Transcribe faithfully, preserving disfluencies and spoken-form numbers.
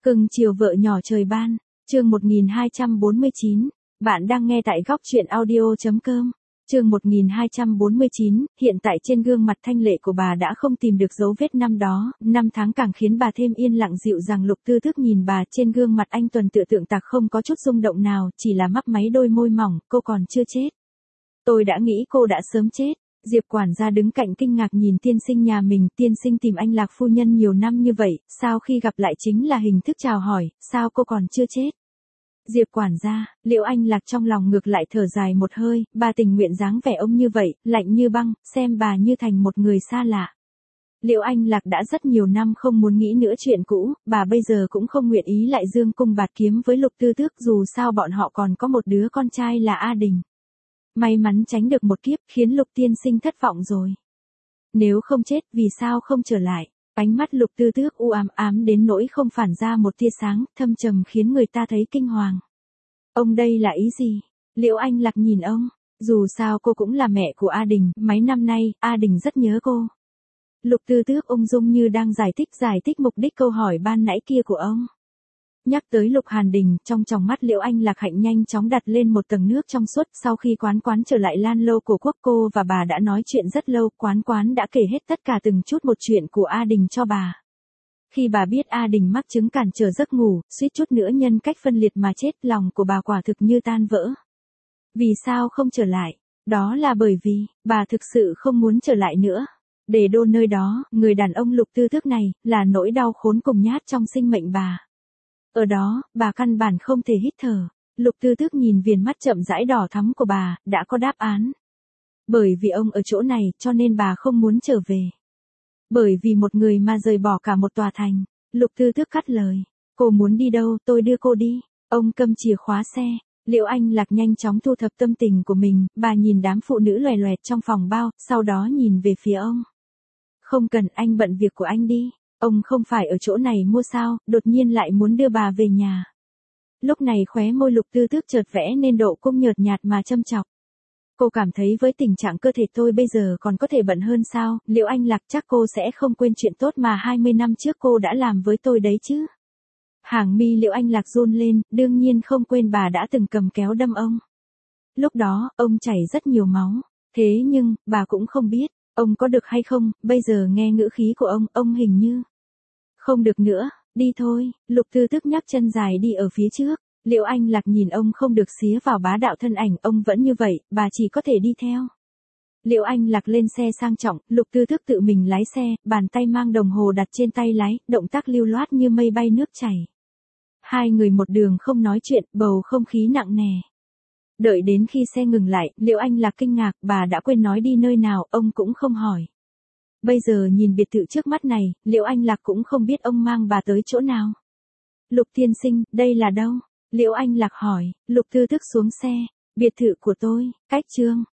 Cưng chiều vợ nhỏ trời ban, chương một nghìn hai trăm bốn mươi chín, bạn đang nghe tại góc truyện audio.com. Chương một nghìn hai trăm bốn mươi chín, hiện tại trên gương mặt thanh lệ của bà đã không tìm được dấu vết năm đó, năm tháng càng khiến bà thêm yên lặng dịu dàng. Lục Tư Tước nhìn bà, trên gương mặt anh tuần tựa tượng tạc không có chút rung động nào, chỉ là mấp máy đôi môi mỏng, cô còn chưa chết. Tôi đã nghĩ cô đã sớm chết. Diệp quản gia đứng cạnh kinh ngạc nhìn tiên sinh nhà mình, tiên sinh tìm anh Lạc phu nhân nhiều năm như vậy, sao khi gặp lại chính là hình thức chào hỏi, sao cô còn chưa chết? Diệp quản gia, Liễu Anh Lạc trong lòng ngược lại thở dài một hơi, bà tình nguyện dáng vẻ ông như vậy, lạnh như băng, xem bà như thành một người xa lạ. Liễu Anh Lạc đã rất nhiều năm không muốn nghĩ nữa chuyện cũ, bà bây giờ cũng không nguyện ý lại dương cung bạt kiếm với Lục Tư Tước, dù sao bọn họ còn có một đứa con trai là A Đình. May mắn tránh được một kiếp, khiến Lục tiên sinh thất vọng rồi. Nếu không chết, vì sao không trở lại? Ánh mắt Lục Tư Tước u ám ám đến nỗi không phản ra một tia sáng, thâm trầm khiến người ta thấy kinh hoàng. Ông đây là ý gì? Liễu Anh Lạc nhìn ông, dù sao cô cũng là mẹ của A Đình, mấy năm nay, A Đình rất nhớ cô. Lục Tư Tước ung dung như đang giải thích giải thích mục đích câu hỏi ban nãy kia của ông. Nhắc tới Lục Hàn Đình, trong tròng mắt Liễu Anh Lạc hạnh nhanh chóng đặt lên một tầng nước trong suốt. Sau khi Quán Quán trở lại Lan Lâu của quốc, cô và bà đã nói chuyện rất lâu, Quán Quán đã kể hết tất cả từng chút một chuyện của A Đình cho bà. Khi bà biết A Đình mắc chứng cản trở giấc ngủ, suýt chút nữa nhân cách phân liệt mà chết, lòng của bà quả thực như tan vỡ. Vì sao không trở lại? Đó là bởi vì, bà thực sự không muốn trở lại nữa. Để đô nơi đó, người đàn ông Lục Tư Tước này, là nỗi đau khốn cùng nhát trong sinh mệnh bà. Ở đó, bà căn bản không thể hít thở. Lục Tư Tước nhìn viền mắt chậm rãi đỏ thắm của bà, đã có đáp án. Bởi vì ông ở chỗ này, cho nên bà không muốn trở về. Bởi vì một người mà rời bỏ cả một tòa thành. Lục Tư Tước cắt lời. Cô muốn đi đâu, tôi đưa cô đi. Ông cầm chìa khóa xe. Liễu Anh Lạc nhanh chóng thu thập tâm tình của mình, bà nhìn đám phụ nữ loè loẹt trong phòng bao, sau đó nhìn về phía ông. Không cần, anh bận việc của anh đi. Ông không phải ở chỗ này mua sao, đột nhiên lại muốn đưa bà về nhà. Lúc này khóe môi Lục Tư Tước chợt vẽ nên độ cung nhợt nhạt mà châm chọc. Cô cảm thấy với tình trạng cơ thể tôi bây giờ còn có thể bận hơn sao? Liễu Anh Lạc, chắc cô sẽ không quên chuyện tốt mà hai mươi năm trước cô đã làm với tôi đấy chứ. Hàng mi Liễu Anh Lạc run lên, đương nhiên không quên bà đã từng cầm kéo đâm ông. Lúc đó, ông chảy rất nhiều máu. Thế nhưng, bà cũng không biết, ông có được hay không, bây giờ nghe ngữ khí của ông, ông hình như không được nữa, đi thôi. Lục Tư Tước nhắc chân dài đi ở phía trước. Liễu Anh Lạc nhìn ông không được xía vào bá đạo thân ảnh, ông vẫn như vậy, bà chỉ có thể đi theo. Liễu Anh Lạc lên xe sang trọng, Lục Tư Tước tự mình lái xe, bàn tay mang đồng hồ đặt trên tay lái, động tác lưu loát như mây bay nước chảy. Hai người một đường không nói chuyện, bầu không khí nặng nề. Đợi đến khi xe ngừng lại, Liễu Anh Lạc kinh ngạc, bà đã quên nói đi nơi nào, ông cũng không hỏi. Bây giờ nhìn biệt thự trước mắt này, Liễu Anh Lạc cũng không biết ông mang bà tới chỗ nào. Lục tiên sinh, đây là đâu? Liễu Anh Lạc hỏi. Lục Tư Tước xuống xe. Biệt thự của tôi, cách Trương